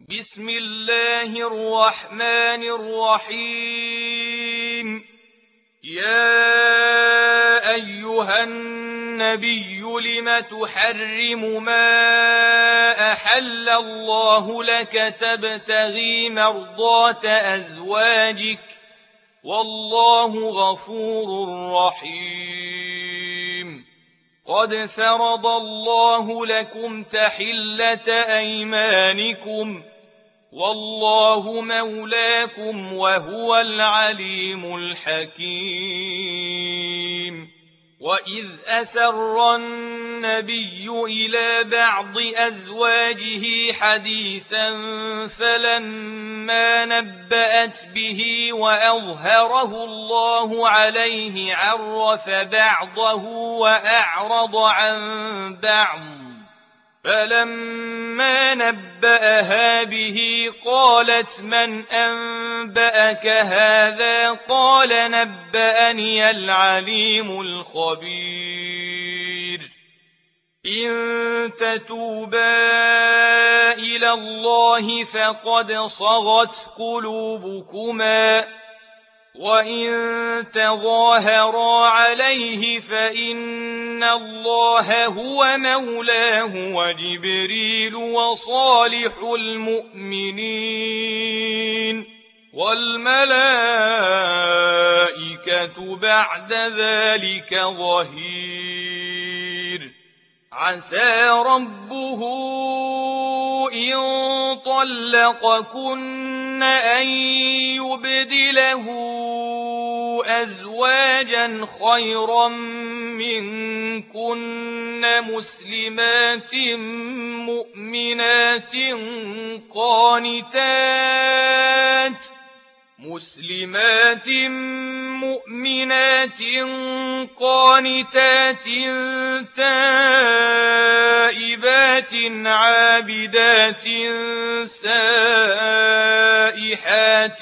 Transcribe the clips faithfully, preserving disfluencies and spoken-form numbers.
بسم الله الرحمن الرحيم. يا أيها النبي لم تحرم ما أحل الله لك تبتغي مرضات أزواجك والله غفور رحيم. قد فرض الله لكم تحلة أيمانكم والله مولاكم وهو العليم الحكيم. وإذ أسر النبي إلى بعض أزواجه حديثا فلما نبأت به وأظهره الله عليه عرف بعضه وأعرض عن بعض، فلما نبأها به قالت من أنبأك هذا؟ قال نبأني العليم الخبير. إن تتوبا إلى الله فقد صغت قلوبكما، وإن تظاهرا عليه فإن الله هو مولاه وجبريل وصالح المؤمنين والملائكة بعد ذلك ظهير. عسى ربه إن طلقكن أن يبدله أزواجا خيرا منكن مسلمات مؤمنات قانتات مسلمات مؤمنات قانتات تائبات عابدات سائحات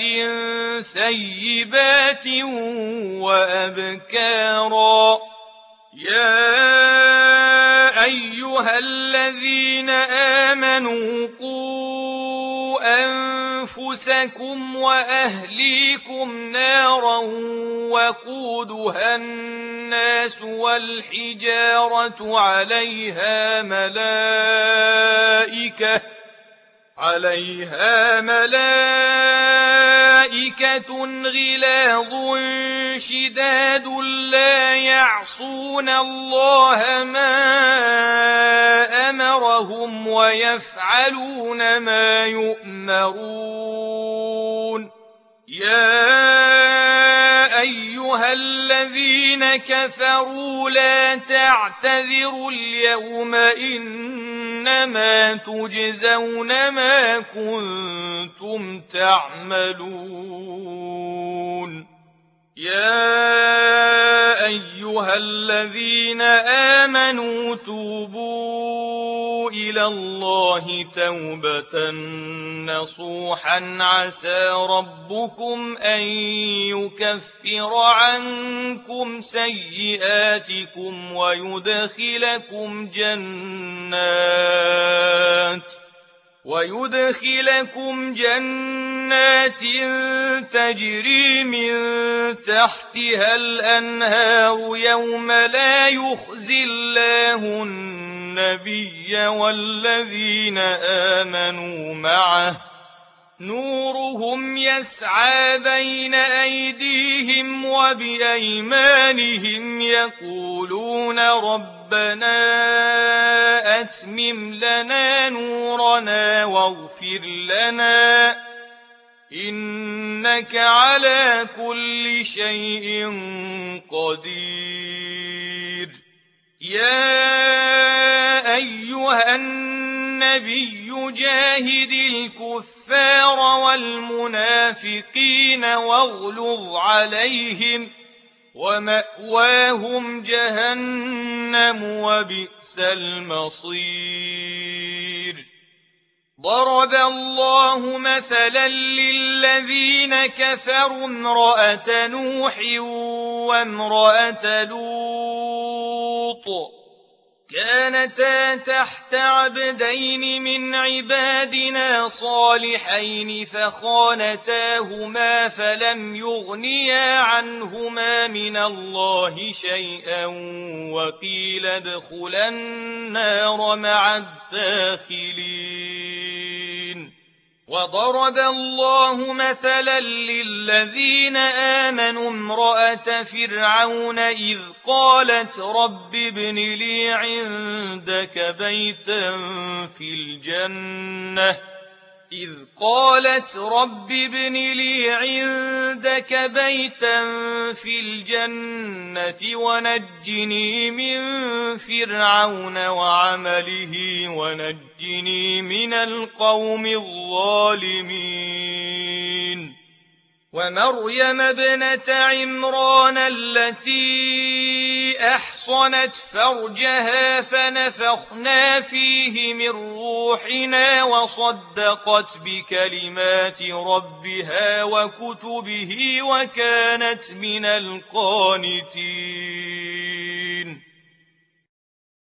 ثيبات وأبكارا. يا أيها الذين آمنوا قوا أنفسكم وأهليكم نارا وقودها الناس والحجارة عليها ملائكة عليها ملائكة غلاظ شداد لا يعصون الله ما أمرهم ويفعلون ما يؤمرون. يا أيها الذين كفروا لا تعتذروا اليوم إنما تجزون ما كنتم تعملون. يا أيها الذين آمنوا توبوا إلى الله توبة نصوحا عسى ربكم أن يكفر عنكم سيئاتكم ويدخلكم جنات ويدخلكم جنات تجري من تحتها الأنهار يوم لا يخزي الله النبي والذين آمنوا معه نورهم يسعى بين أيديهم وبأيمانهم يقولون ربنا أتمم لنا نورنا واغفر لنا إنك على كل شيء قدير. يا أيها النبي جاهد الكفار والمنافقين واغلظ عليهم ومأواهم جهنم وبئس المصير. ضرب الله مثلا للذين كفروا امرأة نوح وامرأة لوط كانتا تحت عبدين من عبادنا صالحين فخانتاهما فلم يغنيا عنهما من الله شيئا وقيل ادخلا النار مع الداخلين. وضرب الله مثلا للذين آمنوا امرأة فرعون إذ قالت رب ابن لي عندك بيتا في الجنة إذ قالت رب ابن لي عندك بيتا في الجنة ونجني من فرعون وعمله ونجني من القوم الظالمين. ومريم ابنة عمران التي أحصنت فرجها فنفخنا فيه من روحنا وصدقت بكلمات ربها وكتبه وكانت من القانتين.